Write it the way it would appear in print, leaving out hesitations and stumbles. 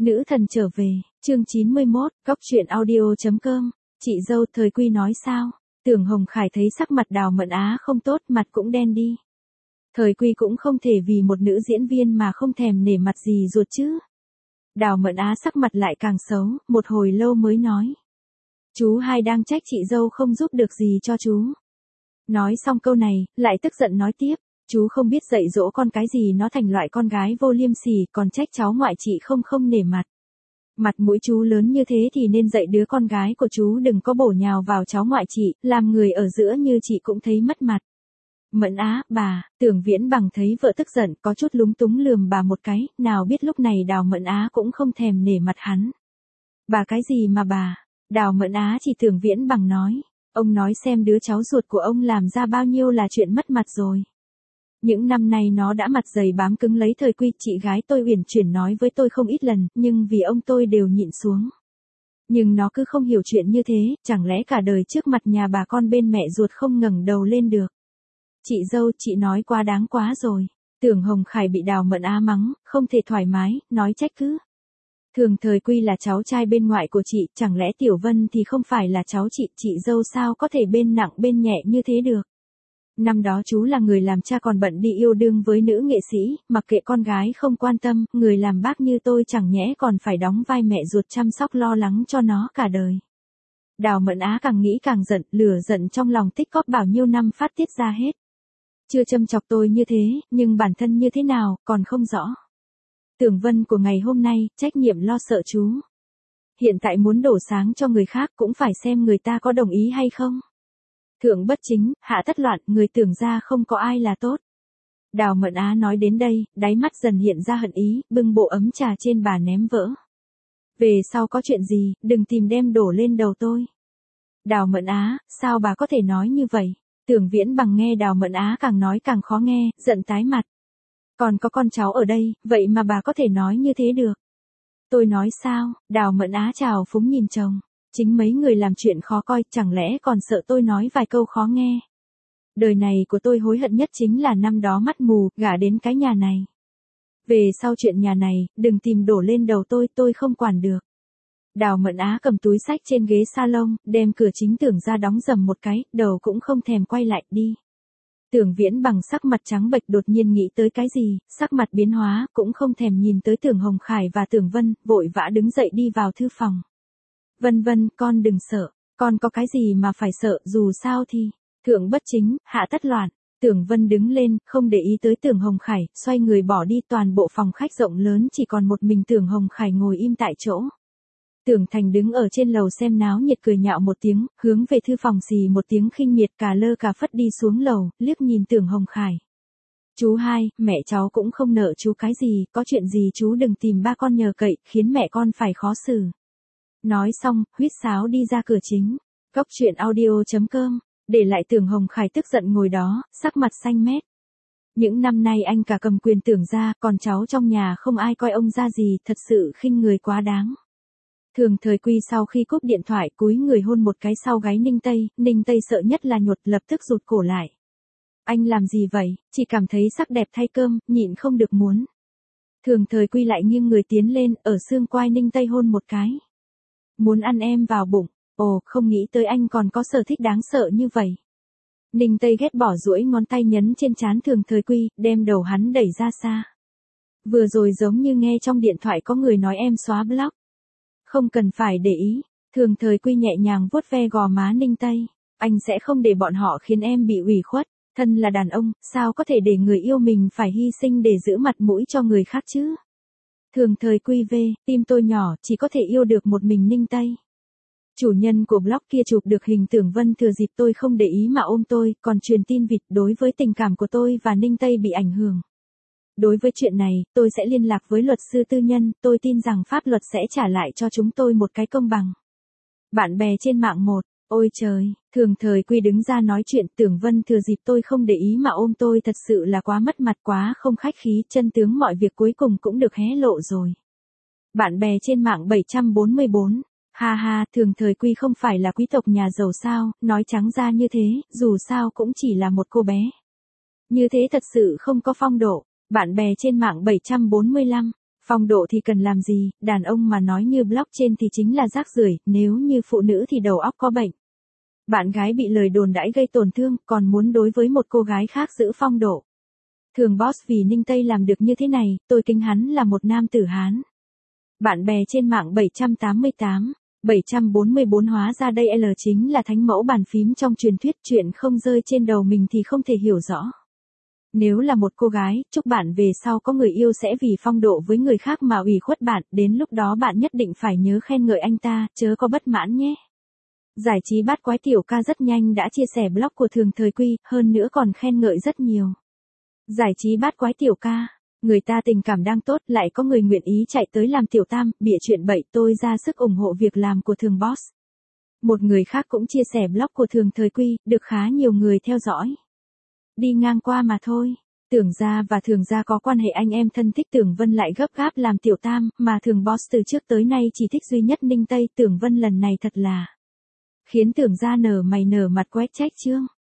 Nữ thần trở về, chương 91, góc truyện audio.com, chị dâu Thời Quy nói sao? Tưởng Hồng Khải thấy sắc mặt Đào Mận Á không tốt, mặt cũng đen đi. Thời Quy cũng không thể vì một nữ diễn viên mà không thèm nể mặt gì ruột chứ. Đào Mận Á sắc mặt lại càng xấu, một hồi lâu mới nói. Chú hai đang trách chị dâu không giúp được gì cho chú. Nói xong câu này, lại tức giận nói tiếp. Chú không biết dạy dỗ con cái gì nó thành loại con gái vô liêm sỉ, còn trách cháu ngoại chị không nể mặt. Mặt mũi chú lớn như thế thì nên dạy đứa con gái của chú đừng có bổ nhào vào cháu ngoại chị, làm người ở giữa như chị cũng thấy mất mặt. Mận Á, bà, Tưởng Viễn Bằng thấy vợ tức giận có chút lúng túng lườm bà một cái, nào biết lúc này Đào Mận Á cũng không thèm nể mặt hắn. Bà cái gì mà bà, Đào Mận Á chỉ Tưởng Viễn Bằng nói, ông nói xem đứa cháu ruột của ông làm ra bao nhiêu là chuyện mất mặt rồi. Những năm nay nó đã mặt dày bám cứng lấy Thời Quy, chị gái tôi uyển chuyển nói với tôi không ít lần, nhưng vì ông tôi đều nhịn xuống. Nhưng nó cứ không hiểu chuyện như thế, chẳng lẽ cả đời trước mặt nhà bà con bên mẹ ruột không ngẩng đầu lên được. Chị dâu, chị nói quá đáng quá rồi. Tưởng Hồng Khải bị Đào Mận Á mắng, không thể thoải mái, nói trách cứ. Thường Thời Quy là cháu trai bên ngoại của chị, chẳng lẽ Tiểu Vân thì không phải là cháu chị dâu sao có thể bên nặng bên nhẹ như thế được. Năm đó chú là người làm cha còn bận đi yêu đương với nữ nghệ sĩ, mặc kệ con gái không quan tâm, người làm bác như tôi chẳng nhẽ còn phải đóng vai mẹ ruột chăm sóc lo lắng cho nó cả đời. Đào Mận Á càng nghĩ càng giận, lửa giận trong lòng tích cóp bao nhiêu năm phát tiết ra hết. Chưa châm chọc tôi như thế, nhưng bản thân như thế nào, còn không rõ. Tưởng Vân của ngày hôm nay, trách nhiệm lo sợ chú. Hiện tại muốn đổ sáng cho người khác cũng phải xem người ta có đồng ý hay không. Thượng bất chính, hạ tất loạn, người tưởng ra không có ai là tốt. Đào Mận Á nói đến đây, đáy mắt dần hiện ra hận ý, bưng bộ ấm trà trên bà ném vỡ. Về sau có chuyện gì, đừng tìm đem đổ lên đầu tôi. Đào Mận Á, sao bà có thể nói như vậy? Tưởng Viễn Bằng nghe Đào Mận Á càng nói càng khó nghe, giận tái mặt. Còn có con cháu ở đây, vậy mà bà có thể nói như thế được. Tôi nói sao? Đào Mận Á trào phúng nhìn chồng. Chính mấy người làm chuyện khó coi, chẳng lẽ còn sợ tôi nói vài câu khó nghe. Đời này của tôi hối hận nhất chính là năm đó mắt mù, gả đến cái nhà này. Về sau chuyện nhà này, đừng tìm đổ lên đầu tôi không quản được. Đào Mận Á cầm túi xách trên ghế salon, đem cửa chính Tưởng ra đóng dầm một cái, đầu cũng không thèm quay lại đi. Tưởng Viễn Bằng sắc mặt trắng bệch đột nhiên nghĩ tới cái gì, sắc mặt biến hóa, cũng không thèm nhìn tới Tưởng Hồng Khải và Tưởng Vân, vội vã đứng dậy đi vào thư phòng. Vân, con đừng sợ, con có cái gì mà phải sợ, dù sao thì, thượng bất chính, hạ tất loạn. Tưởng Vân đứng lên, không để ý tới Tưởng Hồng Khải, xoay người bỏ đi, toàn bộ phòng khách rộng lớn chỉ còn một mình Tưởng Hồng Khải ngồi im tại chỗ. Tưởng Thành đứng ở trên lầu xem náo nhiệt cười nhạo một tiếng, hướng về thư phòng xì một tiếng khinh miệt, cà lơ cà phất đi xuống lầu, liếc nhìn Tưởng Hồng Khải. Chú hai, mẹ cháu cũng không nợ chú cái gì, có chuyện gì chú đừng tìm ba con nhờ cậy, khiến mẹ con phải khó xử. Nói xong, huýt sáo đi ra cửa chính. Góc truyện audio.com, để lại Tưởng Hồng Khải tức giận ngồi đó, sắc mặt xanh mét. Những năm nay anh cả cầm quyền Tưởng ra, còn cháu trong nhà không ai coi ông ra gì, thật sự khinh người quá đáng. Thường Thời Quy sau khi cúp điện thoại cúi người hôn một cái sau gáy Ninh Tây sợ nhất là nhột, lập tức rụt cổ lại. Anh làm gì vậy, chỉ cảm thấy sắc đẹp thay cơm, nhịn không được muốn. Thường Thời Quy lại nghiêng người tiến lên, ở xương quai Ninh Tây hôn một cái. Muốn ăn em vào bụng, ồ, không nghĩ tới anh còn có sở thích đáng sợ như vậy. Ninh Tây ghét bỏ duỗi ngón tay nhấn trên trán Thường Thời Quy, đem đầu hắn đẩy ra xa. Vừa rồi giống như nghe trong điện thoại có người nói em xóa block. Không cần phải để ý, Thường Thời Quy nhẹ nhàng vuốt ve gò má Ninh Tây. Anh sẽ không để bọn họ khiến em bị ủy khuất, thân là đàn ông, sao có thể để người yêu mình phải hy sinh để giữ mặt mũi cho người khác chứ? Thường Thời Quy về, tim tôi nhỏ, chỉ có thể yêu được một mình Ninh Tây. Chủ nhân của blog kia chụp được hình Tưởng Vân thừa dịp tôi không để ý mà ôm tôi, còn truyền tin vịt đối với tình cảm của tôi và Ninh Tây bị ảnh hưởng. Đối với chuyện này, tôi sẽ liên lạc với luật sư tư nhân, tôi tin rằng pháp luật sẽ trả lại cho chúng tôi một cái công bằng. Bạn bè trên mạng một, ôi trời, Thường Thời Quy đứng ra nói chuyện, Tưởng Vân thừa dịp tôi không để ý mà ôm tôi thật sự là quá mất mặt, quá không khách khí, chân tướng mọi việc cuối cùng cũng được hé lộ rồi. Bạn bè trên mạng 744, ha ha, Thường Thời Quy không phải là quý tộc nhà giàu sao, nói trắng ra như thế, dù sao cũng chỉ là một cô bé. Như thế thật sự không có phong độ. Bạn bè trên mạng 745, Phong độ thì cần làm gì, đàn ông mà nói như blog trên thì chính là rác rưởi, nếu như phụ nữ thì đầu óc có bệnh. Bạn gái bị lời đồn đãi gây tổn thương, còn muốn đối với một cô gái khác giữ phong độ. Thường boss vì Ninh Tây làm được như thế này, tôi kính hắn là một nam tử Hán. Bạn bè trên mạng 788, 744 hóa ra đây L chính là thánh mẫu bàn phím trong truyền thuyết, chuyện không rơi trên đầu mình thì không thể hiểu rõ. Nếu là một cô gái, chúc bạn về sau có người yêu sẽ vì phong độ với người khác mà ủy khuất bạn, đến lúc đó bạn nhất định phải nhớ khen ngợi anh ta, chớ có bất mãn nhé. Giải trí bát quái tiểu ca rất nhanh đã chia sẻ blog của Thường Thời Quy, hơn nữa còn khen ngợi rất nhiều. Giải trí bát quái tiểu ca, người ta tình cảm đang tốt, lại có người nguyện ý chạy tới làm tiểu tam, bịa chuyện bậy, tôi ra sức ủng hộ việc làm của Thường boss. Một người khác cũng chia sẻ blog của Thường Thời Quy, được khá nhiều người theo dõi. Đi ngang qua mà thôi. Tưởng Gia và Thường Gia có quan hệ anh em thân thích, Tưởng Vân lại gấp gáp làm tiểu tam, mà Thường boss từ trước tới nay chỉ thích duy nhất Ninh Tây, Tưởng Vân lần này thật là khiến Tưởng Gia nở mày nở mặt quét trách chương.